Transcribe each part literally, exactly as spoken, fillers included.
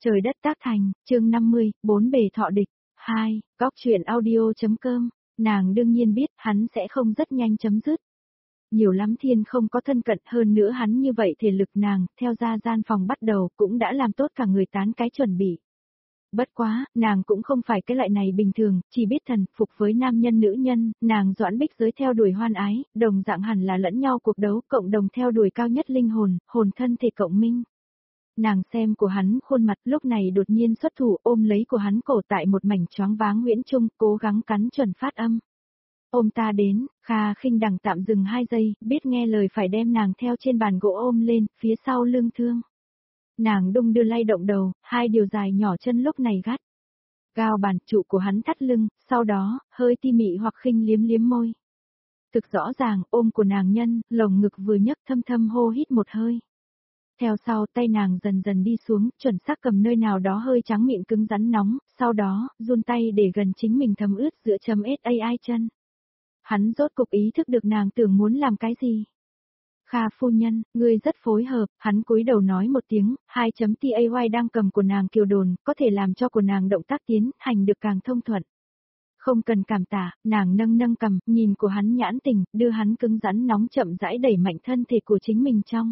Trời đất tác thành, chương năm mươi, bốn bề thọ địch. hai, Góc truyện audio.com, nàng đương nhiên biết hắn sẽ không rất nhanh chấm dứt. Nhiều lắm thiên không có thân cận hơn nữa hắn như vậy thể lực nàng, theo ra gian phòng bắt đầu cũng đã làm tốt cả người tán cái chuẩn bị. Bất quá, nàng cũng không phải cái loại này bình thường, chỉ biết thần phục với nam nhân nữ nhân, nàng Doãn Bích Giới theo đuổi hoan ái, đồng dạng hẳn là lẫn nhau cuộc đấu, cộng đồng theo đuổi cao nhất linh hồn, hồn thân thể cộng minh. Nàng xem của hắn khuôn mặt lúc này đột nhiên xuất thủ ôm lấy của hắn cổ tại một mảnh choáng váng Nguyễn Trung, cố gắng cắn chuẩn phát âm. Ôm ta đến, Kha Khinh Đằng tạm dừng hai giây, biết nghe lời phải đem nàng theo trên bàn gỗ ôm lên, phía sau lưng thương. Nàng đung đưa lay động đầu, hai điều dài nhỏ chân lúc này gắt. Gao bàn trụ của hắn thắt lưng, sau đó, hơi ti mị hoặc khinh liếm liếm môi. Thực rõ ràng, ôm của nàng nhân, lồng ngực vừa nhấc thâm thâm hô hít một hơi. Theo sau tay nàng dần dần đi xuống, chuẩn xác cầm nơi nào đó hơi trắng mịn cứng rắn nóng, sau đó, run tay để gần chính mình thấm ướt giữa chấm sai chân. Hắn rốt cục ý thức được nàng tưởng muốn làm cái gì. Kha phu nhân, ngươi rất phối hợp, hắn cúi đầu nói một tiếng, hai chấm tay đang cầm của nàng kiều đồn, có thể làm cho của nàng động tác tiến, hành được càng thông thuận. Không cần cảm tạ, nàng nâng nâng cầm, nhìn của hắn nhãn tình, đưa hắn cứng rắn nóng chậm rãi đẩy mạnh thân thể của chính mình trong.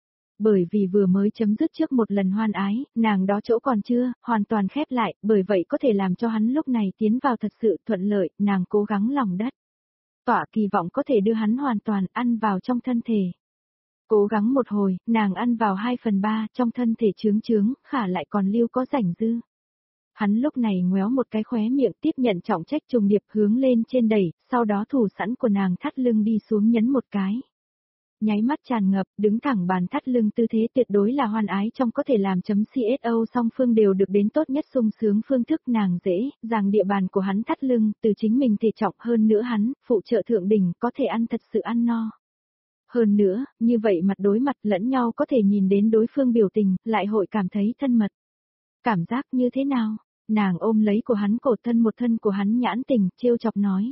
Bởi vì vừa mới chấm dứt trước một lần hoan ái, nàng đó chỗ còn chưa, hoàn toàn khép lại, bởi vậy có thể làm cho hắn lúc này tiến vào thật sự thuận lợi, nàng cố gắng lòng đất. Tỏa kỳ vọng có thể đưa hắn hoàn toàn ăn vào trong thân thể. Cố gắng một hồi, nàng ăn vào hai phần ba, trong thân thể trướng trướng, khả lại còn lưu có rảnh dư. Hắn lúc này ngoéo một cái khóe miệng tiếp nhận trọng trách trùng điệp hướng lên trên đẩy, sau đó thủ sẵn của nàng thắt lưng đi xuống nhấn một cái. Nháy mắt tràn ngập, đứng thẳng bàn thắt lưng tư thế tuyệt đối là hoan ái trong có thể làm chấm co song phương đều được đến tốt nhất sung sướng phương thức nàng dễ, rằng địa bàn của hắn thắt lưng, từ chính mình thể trọng hơn nữa hắn, phụ trợ thượng đỉnh có thể ăn thật sự ăn no. Hơn nữa, như vậy mặt đối mặt lẫn nhau có thể nhìn đến đối phương biểu tình, lại hội cảm thấy thân mật. Cảm giác như thế nào? Nàng ôm lấy của hắn cổ thân một thân của hắn nhãn tình, trêu chọc nói.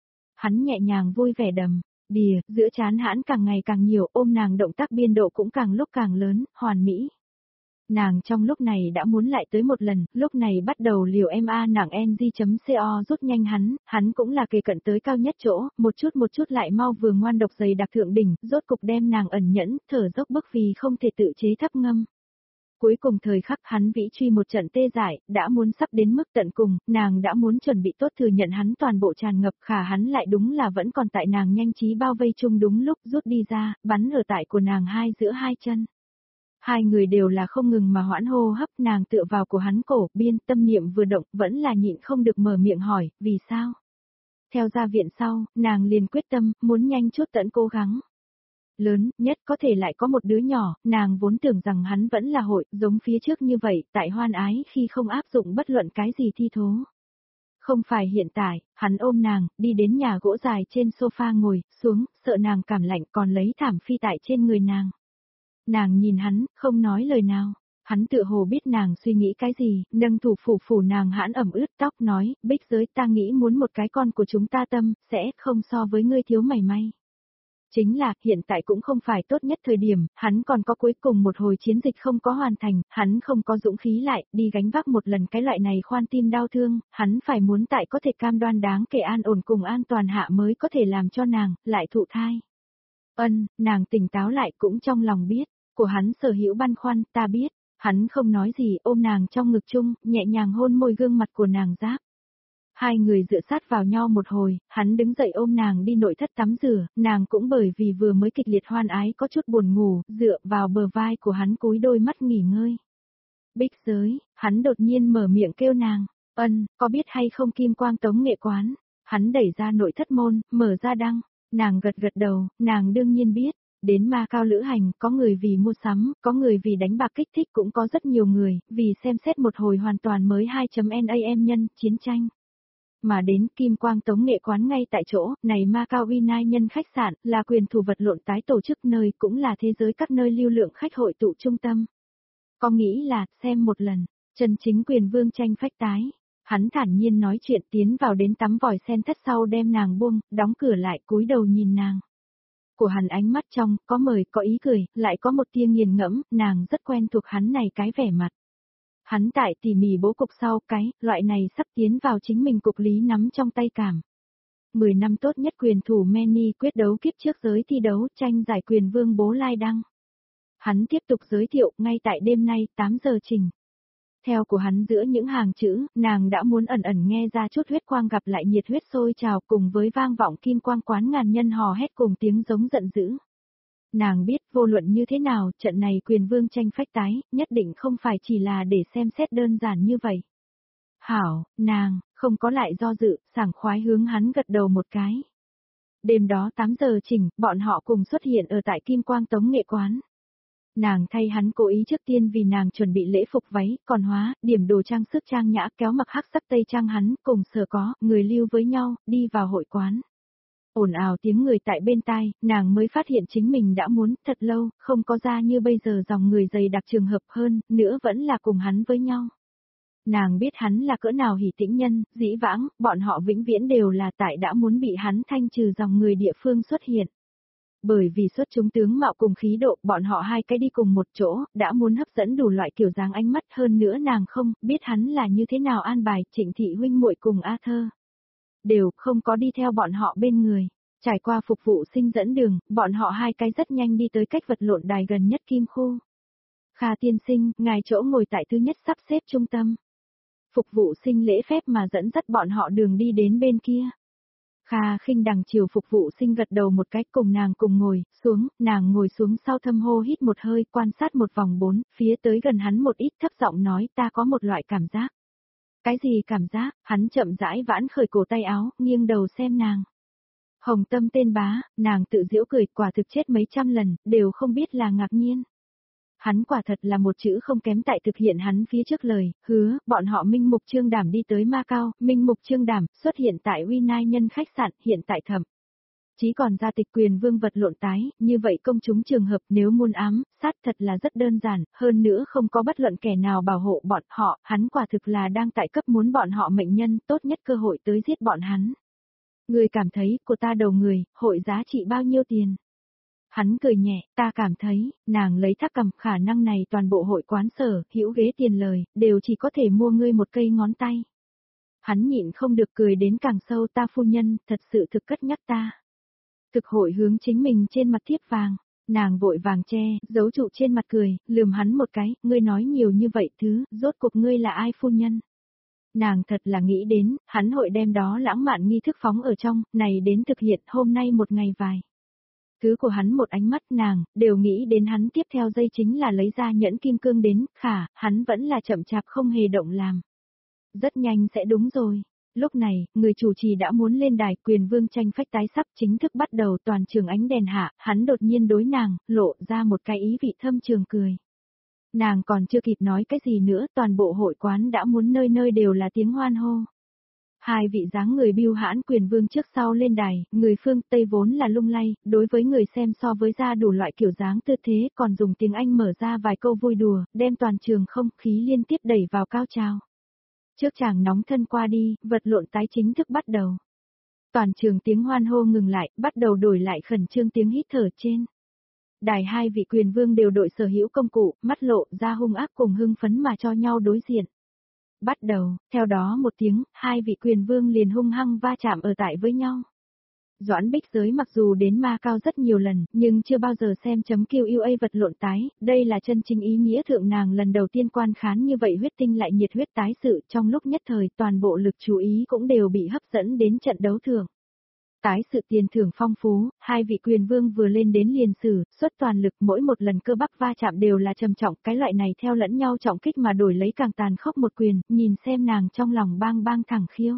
Hắn nhẹ nhàng vui vẻ đầm. Đìa, giữa chán hãn càng ngày càng nhiều, ôm nàng động tác biên độ cũng càng lúc càng lớn, hoàn mỹ. Nàng trong lúc này đã muốn lại tới một lần, lúc này bắt đầu liều ma nàng ng.co rút nhanh hắn, hắn cũng là kề cận tới cao nhất chỗ, một chút một chút lại mau vừa ngoan độc dày đặc thượng đỉnh, rốt cục đem nàng ẩn nhẫn, thở dốc bức vì không thể tự chế thấp ngâm. Cuối cùng thời khắc hắn vĩ truy một trận tê dại, đã muốn sắp đến mức tận cùng, nàng đã muốn chuẩn bị tốt thừa nhận hắn toàn bộ tràn ngập khả hắn lại đúng là vẫn còn tại nàng nhanh trí bao vây chung đúng lúc rút đi ra, bắn ở tại của nàng hai giữa hai chân. Hai người đều là không ngừng mà hoãn hô hấp nàng tựa vào của hắn cổ, biên tâm niệm vừa động vẫn là nhịn không được mở miệng hỏi, vì sao? Theo ra viện sau, nàng liền quyết tâm, muốn nhanh chút tận cố gắng. Lớn, nhất có thể lại có một đứa nhỏ, nàng vốn tưởng rằng hắn vẫn là hội, giống phía trước như vậy, tại hoan ái khi không áp dụng bất luận cái gì thi thố. Không phải hiện tại, hắn ôm nàng, đi đến nhà gỗ dài trên sofa ngồi, xuống, sợ nàng cảm lạnh còn lấy thảm phi tại trên người nàng. Nàng nhìn hắn, không nói lời nào. Hắn tựa hồ biết nàng suy nghĩ cái gì, nâng thủ phủ phủ nàng hãn ẩm ướt tóc nói, Bích Giới ta nghĩ muốn một cái con của chúng ta tâm, sẽ không so với ngươi thiếu mảy may. Chính là, hiện tại cũng không phải tốt nhất thời điểm, hắn còn có cuối cùng một hồi chiến dịch không có hoàn thành, hắn không có dũng khí lại, đi gánh vác một lần cái loại này khoan tim đau thương, hắn phải muốn tại có thể cam đoan đáng kể an ổn cùng an toàn hạ mới có thể làm cho nàng, lại thụ thai. Ân, nàng tỉnh táo lại cũng trong lòng biết, của hắn sở hữu băn khoăn, ta biết, hắn không nói gì ôm nàng trong ngực chung, nhẹ nhàng hôn môi gương mặt của nàng giáp. Hai người dựa sát vào nhau một hồi, hắn đứng dậy ôm nàng đi nội thất tắm rửa, nàng cũng bởi vì vừa mới kịch liệt hoan ái có chút buồn ngủ, dựa vào bờ vai của hắn cúi đôi mắt nghỉ ngơi. Bích Giới, hắn đột nhiên mở miệng kêu nàng, ân, có biết hay không Kim Quang Tống nghệ quán, hắn đẩy ra nội thất môn, mở ra đăng, nàng gật gật đầu, nàng đương nhiên biết. Đến Ma Cao lữ hành, có người vì mua sắm, có người vì đánh bạc kích thích cũng có rất nhiều người, vì xem xét một hồi hoàn toàn mới hai chấm nam nhân, chiến tranh. Mà đến Kim Quang Tống nghệ quán ngay tại chỗ, này Ma Cao uy nai nhân khách sạn, là quyền thủ vật lộn tái tổ chức nơi cũng là thế giới các nơi lưu lượng khách hội tụ trung tâm. Có nghĩ là, xem một lần, chân chính quyền vương tranh phách tái. Hắn thản nhiên nói chuyện tiến vào đến tắm vòi sen thất sau đem nàng buông, đóng cửa lại cúi đầu nhìn nàng. Của hắn ánh mắt trong, có mời, có ý cười, lại có một tia nghiền ngẫm, nàng rất quen thuộc hắn này cái vẻ mặt. Hắn tại tỉ mỉ bố cục sau cái, loại này sắp tiến vào chính mình cục lý nắm trong tay cảm. mười năm tốt nhất quyền thủ Manny quyết đấu kiếp trước giới thi đấu tranh giải quyền vương bố lai đăng. Hắn tiếp tục giới thiệu ngay tại đêm nay tám giờ trình. Theo của hắn giữa những hàng chữ, nàng đã muốn ẩn ẩn nghe ra chút huyết quang gặp lại nhiệt huyết sôi trào cùng với vang vọng kim quang quán ngàn nhân hò hét cùng tiếng giống giận dữ. Nàng biết vô luận như thế nào, trận này quyền vương tranh phách tái, nhất định không phải chỉ là để xem xét đơn giản như vậy. Hảo, nàng, không có lại do dự, sảng khoái hướng hắn gật đầu một cái. Đêm đó tám giờ chỉnh, bọn họ cùng xuất hiện ở tại Kim Quang Tống Nghệ Quán. Nàng thay hắn cố ý trước tiên vì nàng chuẩn bị lễ phục váy, còn hóa, điểm đồ trang sức trang nhã kéo mặc hắc sắc tây trang hắn, cùng sở có, người lưu với nhau, đi vào hội quán. Ồn ào tiếng người tại bên tai, nàng mới phát hiện chính mình đã muốn, thật lâu, không có ra như bây giờ dòng người dày đặc trường hợp hơn, nữa vẫn là cùng hắn với nhau. Nàng biết hắn là cỡ nào hỉ tĩnh nhân, dĩ vãng, bọn họ vĩnh viễn đều là tại đã muốn bị hắn thanh trừ dòng người địa phương xuất hiện. Bởi vì xuất chúng tướng mạo cùng khí độ, bọn họ hai cái đi cùng một chỗ, đã muốn hấp dẫn đủ loại kiểu dáng ánh mắt hơn nữa nàng không, biết hắn là như thế nào an bài, Trịnh thị huynh muội cùng A Thơ. Đều không có đi theo bọn họ bên người. Trải qua phục vụ sinh dẫn đường, bọn họ hai cái rất nhanh đi tới cách vật lộn đài gần nhất kim khu. Kha tiên sinh, ngài chỗ ngồi tại thứ nhất sắp xếp trung tâm. Phục vụ sinh lễ phép mà dẫn dắt bọn họ đường đi đến bên kia. Kha khinh đằng chiều phục vụ sinh gật đầu một cách cùng nàng cùng ngồi, xuống, nàng ngồi xuống sau thâm hô hít một hơi quan sát một vòng bốn, phía tới gần hắn một ít thấp giọng nói ta có một loại cảm giác. Cái gì cảm giác, hắn chậm rãi vãn khởi cổ tay áo, nghiêng đầu xem nàng. Hồng Tâm tên bá, nàng tự giễu cười quả thực chết mấy trăm lần, đều không biết là ngạc nhiên. Hắn quả thật là một chữ không kém tại thực hiện hắn phía trước lời, hứa, bọn họ Minh Mục Trương Đảm đi tới Macau, Minh Mục Trương Đảm xuất hiện tại Uy Nai Nhân khách sạn, hiện tại Thẩm. Chí còn ra tịch quyền vương vật lộn tái, như vậy công chúng trường hợp nếu muôn ám, sát thật là rất đơn giản, hơn nữa không có bất luận kẻ nào bảo hộ bọn họ, hắn quả thực là đang tại cấp muốn bọn họ mệnh nhân, tốt nhất cơ hội tới giết bọn hắn. Người cảm thấy, của ta đầu người, hội giá trị bao nhiêu tiền? Hắn cười nhẹ, ta cảm thấy, nàng lấy thác cầm khả năng này toàn bộ hội quán sở, hữu ghế tiền lời, đều chỉ có thể mua ngươi một cây ngón tay. Hắn nhịn không được cười đến càng sâu ta phu nhân, thật sự thực cất nhắc ta. Thực hội hướng chính mình trên mặt thiếp vàng, nàng vội vàng che, giấu trụ trên mặt cười, lườm hắn một cái, ngươi nói nhiều như vậy thứ, rốt cuộc ngươi là ai phu nhân? Nàng thật là nghĩ đến, hắn hội đem đó lãng mạn nghi thức phóng ở trong, này đến thực hiện hôm nay một ngày vài. Thứ của hắn một ánh mắt nàng, đều nghĩ đến hắn tiếp theo dây chính là lấy ra nhẫn kim cương đến, khả, hắn vẫn là chậm chạp không hề động làm. Rất nhanh sẽ đúng rồi. Lúc này, người chủ trì đã muốn lên đài quyền vương tranh phách tái sắp chính thức bắt đầu toàn trường ánh đèn hạ, hắn đột nhiên đối nàng, lộ ra một cái ý vị thâm trường cười. Nàng còn chưa kịp nói cái gì nữa, toàn bộ hội quán đã muốn nơi nơi đều là tiếng hoan hô. Hai vị dáng người biêu hãn quyền vương trước sau lên đài, người phương Tây vốn là lung lay, đối với người xem so với ra đủ loại kiểu dáng tư thế còn dùng tiếng Anh mở ra vài câu vui đùa, đem toàn trường không khí liên tiếp đẩy vào cao trào. Trước chàng nóng thân qua đi, vật lộn tái chính thức bắt đầu. Toàn trường tiếng hoan hô ngừng lại, bắt đầu đổi lại khẩn trương tiếng hít thở trên. Đài hai vị quyền vương đều đội sở hữu công cụ, mắt lộ ra hung ác cùng hưng phấn mà cho nhau đối diện. Bắt đầu, theo đó một tiếng, hai vị quyền vương liền hung hăng va chạm ở tại với nhau. Doãn Bích Giới mặc dù đến Macau rất nhiều lần, nhưng chưa bao giờ xem chấm Q U A vật lộn tái, đây là chân chính ý nghĩa thượng nàng lần đầu tiên quan khán như vậy huyết tinh lại nhiệt huyết tái sự, trong lúc nhất thời toàn bộ lực chú ý cũng đều bị hấp dẫn đến trận đấu thưởng. Tái sự tiền thưởng phong phú, hai vị quyền vương vừa lên đến liền sử, xuất toàn lực mỗi một lần cơ bắp va chạm đều là trầm trọng, cái loại này theo lẫn nhau trọng kích mà đổi lấy càng tàn khốc một quyền, nhìn xem nàng trong lòng bang bang thẳng khiêu.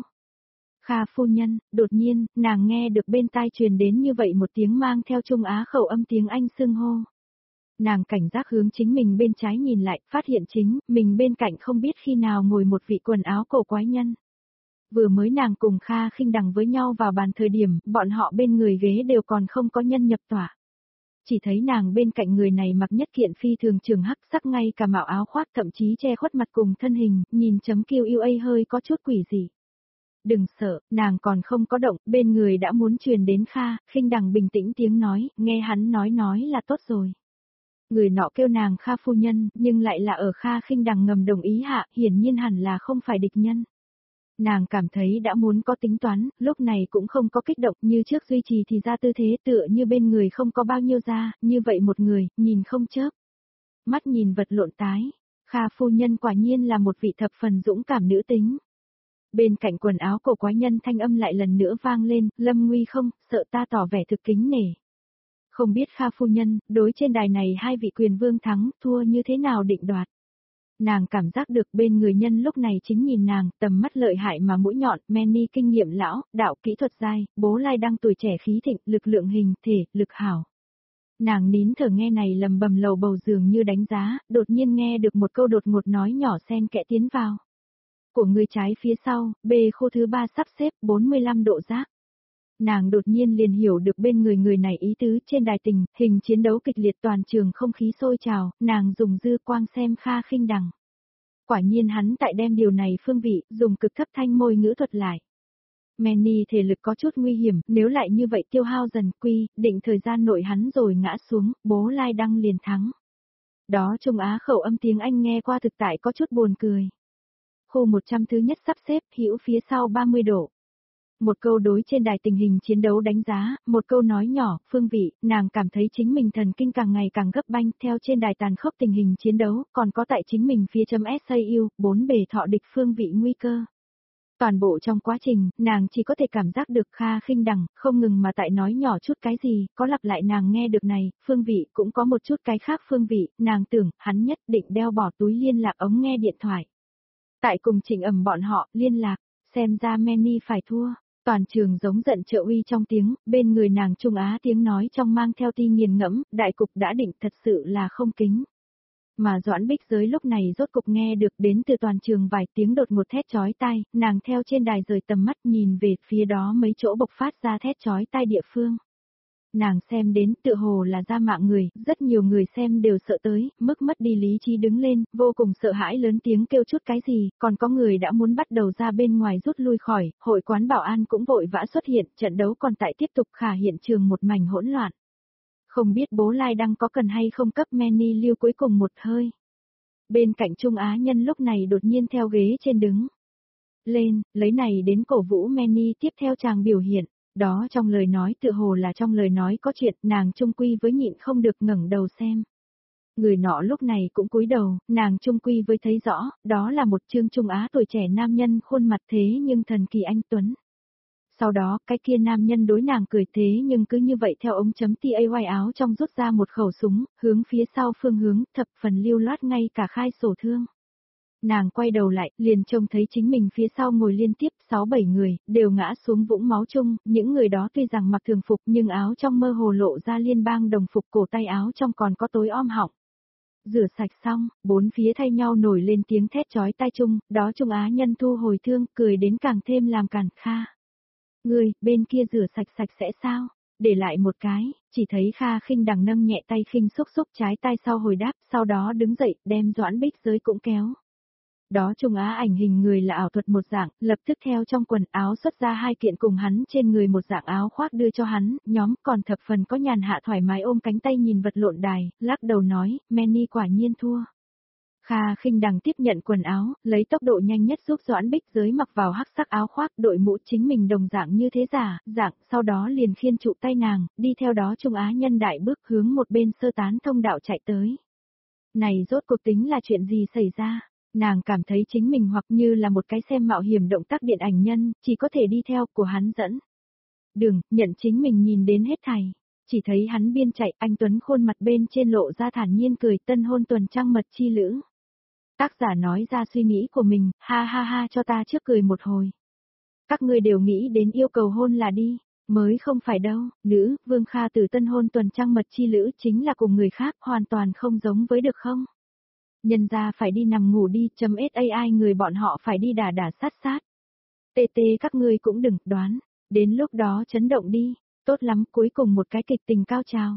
Kha phu nhân, đột nhiên, nàng nghe được bên tai truyền đến như vậy một tiếng mang theo Trung Á khẩu âm tiếng Anh xưng hô. Nàng cảnh giác hướng chính mình bên trái nhìn lại, phát hiện chính, mình bên cạnh không biết khi nào ngồi một vị quần áo cổ quái nhân. Vừa mới nàng cùng Kha khinh đằng với nhau vào bàn thời điểm, bọn họ bên người ghế đều còn không có nhân nhập tỏa. Chỉ thấy nàng bên cạnh người này mặc nhất kiện phi thường trường hắc sắc ngay cả mạo áo khoác thậm chí che khuất mặt cùng thân hình, nhìn chấm Q U A hơi có chút quỷ dị. Đừng sợ, nàng còn không có động, bên người đã muốn truyền đến Kha, khinh đằng bình tĩnh tiếng nói, nghe hắn nói nói là tốt rồi. Người nọ kêu nàng Kha phu nhân, nhưng lại là ở Kha Khinh Đằng ngầm đồng ý hạ, hiển nhiên hẳn là không phải địch nhân. Nàng cảm thấy đã muốn có tính toán, lúc này cũng không có kích động như trước duy trì thì ra tư thế tựa như bên người không có bao nhiêu da, như vậy một người, nhìn không chớp. Mắt nhìn vật lộn tái, Kha phu nhân quả nhiên là một vị thập phần dũng cảm nữ tính. Bên cạnh quần áo cổ quái nhân thanh âm lại lần nữa vang lên, Lâm Nguy không, sợ ta tỏ vẻ thực kính nể. Không biết Kha phu nhân, đối trên đài này hai vị quyền vương thắng, thua như thế nào định đoạt. Nàng cảm giác được bên người nhân lúc này chính nhìn nàng, tầm mắt lợi hại mà mũi nhọn, Manny kinh nghiệm lão, đạo kỹ thuật dai, bố lai đăng tuổi trẻ khí thịnh, lực lượng hình, thể, lực hảo. Nàng nín thở nghe này lầm bầm lầu bầu dường như đánh giá, đột nhiên nghe được một câu đột ngột nói nhỏ xen kẽ tiến vào. Của người trái phía sau, bê khô thứ ba sắp xếp bốn mươi lăm độ giác. Nàng đột nhiên liền hiểu được bên người người này ý tứ trên đài tình, hình chiến đấu kịch liệt toàn trường không khí sôi trào, nàng dùng dư quang xem Kha Khinh Đằng. Quả nhiên hắn tại đem điều này phương vị, dùng cực thấp thanh môi ngữ thuật lại. Manny thể lực có chút nguy hiểm, nếu lại như vậy tiêu hao dần quy, định thời gian nội hắn rồi ngã xuống, bố lai đăng liền thắng. Đó Trung Á khẩu âm tiếng Anh nghe qua thực tại có chút buồn cười. Khu một trăm thứ nhất sắp xếp, hữu phía sau ba mươi độ. Một câu đối trên đài tình hình chiến đấu đánh giá, một câu nói nhỏ, phương vị, nàng cảm thấy chính mình thần kinh càng ngày càng gấp banh, theo trên đài tàn khốc tình hình chiến đấu, còn có tại chính mình phía chấm ét a u, bốn bề thọ địch phương vị nguy cơ. Toàn bộ trong quá trình, nàng chỉ có thể cảm giác được Kha Khinh Đằng, không ngừng mà tại nói nhỏ chút cái gì, có lặp lại nàng nghe được này, phương vị cũng có một chút cái khác phương vị, nàng tưởng, hắn nhất định đeo bỏ túi liên lạc ống nghe điện thoại. Tại cùng Trịnh Ầm bọn họ, liên lạc, xem ra Manny phải thua. Toàn trường giống giận trợ uy trong tiếng, bên người nàng Trung Á tiếng nói trong mang theo ti nghiền ngẫm, đại cục đã định thật sự là không kính. Mà Doãn Bích Giới lúc này rốt cục nghe được đến từ toàn trường vài tiếng đột ngột thét chói tai, nàng theo trên đài rời tầm mắt nhìn về phía đó mấy chỗ bộc phát ra thét chói tai địa phương. Nàng xem đến tựa hồ là ra mạng người, rất nhiều người xem đều sợ tới, mức mất đi lý trí đứng lên, vô cùng sợ hãi lớn tiếng kêu chút cái gì, còn có người đã muốn bắt đầu ra bên ngoài rút lui khỏi, hội quán bảo an cũng vội vã xuất hiện, trận đấu còn tại tiếp tục khả hiện trường một mảnh hỗn loạn. Không biết bố lai đăng có cần hay không cấp Manny lưu cuối cùng một hơi. Bên cạnh Trung Á nhân lúc này đột nhiên theo ghế trên đứng lên, lấy này đến cổ vũ Manny tiếp theo chàng biểu hiện. Đó trong lời nói tựa hồ là trong lời nói có chuyện, nàng trung quy với nhịn không được ngẩng đầu xem. Người nọ lúc này cũng cúi đầu, nàng trung quy với thấy rõ, đó là một Trương Trung Á tuổi trẻ nam nhân khuôn mặt thế nhưng thần kỳ anh tuấn. Sau đó, cái kia nam nhân đối nàng cười thế nhưng cứ như vậy theo ống chấm tay áo trong rút ra một khẩu súng, hướng phía sau phương hướng, thập phần lưu loát ngay cả khai sổ thương. Nàng quay đầu lại, liền trông thấy chính mình phía sau ngồi liên tiếp sáu bảy người, đều ngã xuống vũng máu chung, những người đó tuy rằng mặc thường phục nhưng áo trong mơ hồ lộ ra liên bang đồng phục cổ tay áo trong còn có tối om họng. Rửa sạch xong, bốn phía thay nhau nổi lên tiếng thét chói tai chung, đó Trung Á nhân thu hồi thương, cười đến càng thêm làm càn Kha. Người, bên kia rửa sạch sạch sẽ sao? Để lại một cái, chỉ thấy Kha Khinh Đằng nâng nhẹ tay khinh xúc xúc trái tay sau hồi đáp, sau đó đứng dậy, đem Doãn Bích Giới cũng kéo. Đó Trung Á ảnh hình người là ảo thuật một dạng, lập tức theo trong quần áo xuất ra hai kiện cùng hắn trên người một dạng áo khoác đưa cho hắn, nhóm còn thập phần có nhàn hạ thoải mái ôm cánh tay nhìn vật lộn đài, lắc đầu nói, Manny quả nhiên thua. Kha Khinh Đằng tiếp nhận quần áo, lấy tốc độ nhanh nhất giúp Doãn Bích Giới mặc vào hắc sắc áo khoác, đội mũ chính mình đồng dạng như thế giả, dạng, sau đó liền khiên trụ tay nàng, đi theo đó Trung Á nhân đại bước hướng một bên sơ tán thông đạo chạy tới. Này rốt cuộc tính là chuyện gì xảy ra? Nàng cảm thấy chính mình hoặc như là một cái xem mạo hiểm động tác điện ảnh nhân, chỉ có thể đi theo của hắn dẫn. Đường, nhận chính mình nhìn đến hết thảy. Chỉ thấy hắn biên chạy, anh Tuấn khuôn mặt bên trên lộ ra thản nhiên cười tân hôn tuần trăng mật chi lữ. Tác giả nói ra suy nghĩ của mình, ha ha ha cho ta trước cười một hồi. Các ngươi đều nghĩ đến yêu cầu hôn là đi, mới không phải đâu, nữ, Vương Kha từ tân hôn tuần trăng mật chi lữ chính là cùng người khác hoàn toàn không giống với được không? Nhân ra phải đi nằm ngủ đi, chấm sai người bọn họ phải đi đà đà sát sát. Tê tê các ngươi cũng đừng đoán, đến lúc đó chấn động đi, tốt lắm cuối cùng một cái kịch tình cao trào.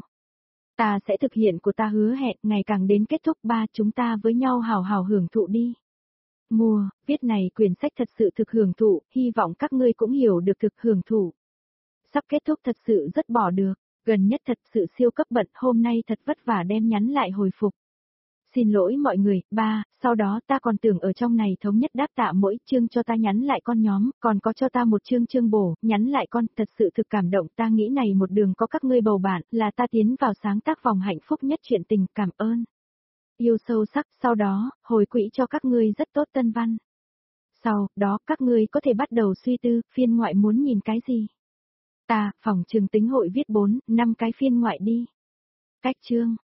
Ta sẽ thực hiện của ta hứa hẹn ngày càng đến kết thúc ba chúng ta với nhau hào hào hưởng thụ đi. Mua, viết này quyển sách thật sự thực hưởng thụ, hy vọng các ngươi cũng hiểu được thực hưởng thụ. Sắp kết thúc thật sự rất bỏ được. Gần nhất thật sự siêu cấp bận, hôm nay thật vất vả đem nhắn lại hồi phục. Xin lỗi mọi người, ba, sau đó ta còn tưởng ở trong này thống nhất đáp tạ mỗi chương cho ta nhắn lại con nhóm, còn có cho ta một chương chương bổ, nhắn lại con, thật sự thực cảm động, ta nghĩ này một đường có các ngươi bầu bạn, là ta tiến vào sáng tác vòng hạnh phúc nhất chuyện tình, cảm ơn. Yêu sâu sắc, sau đó, hồi quỹ cho các ngươi rất tốt tân văn. Sau đó, các ngươi có thể bắt đầu suy tư, phiên ngoại muốn nhìn cái gì? Ta, phòng trường tính hội viết bốn, năm cái phiên ngoại đi. Cách chương.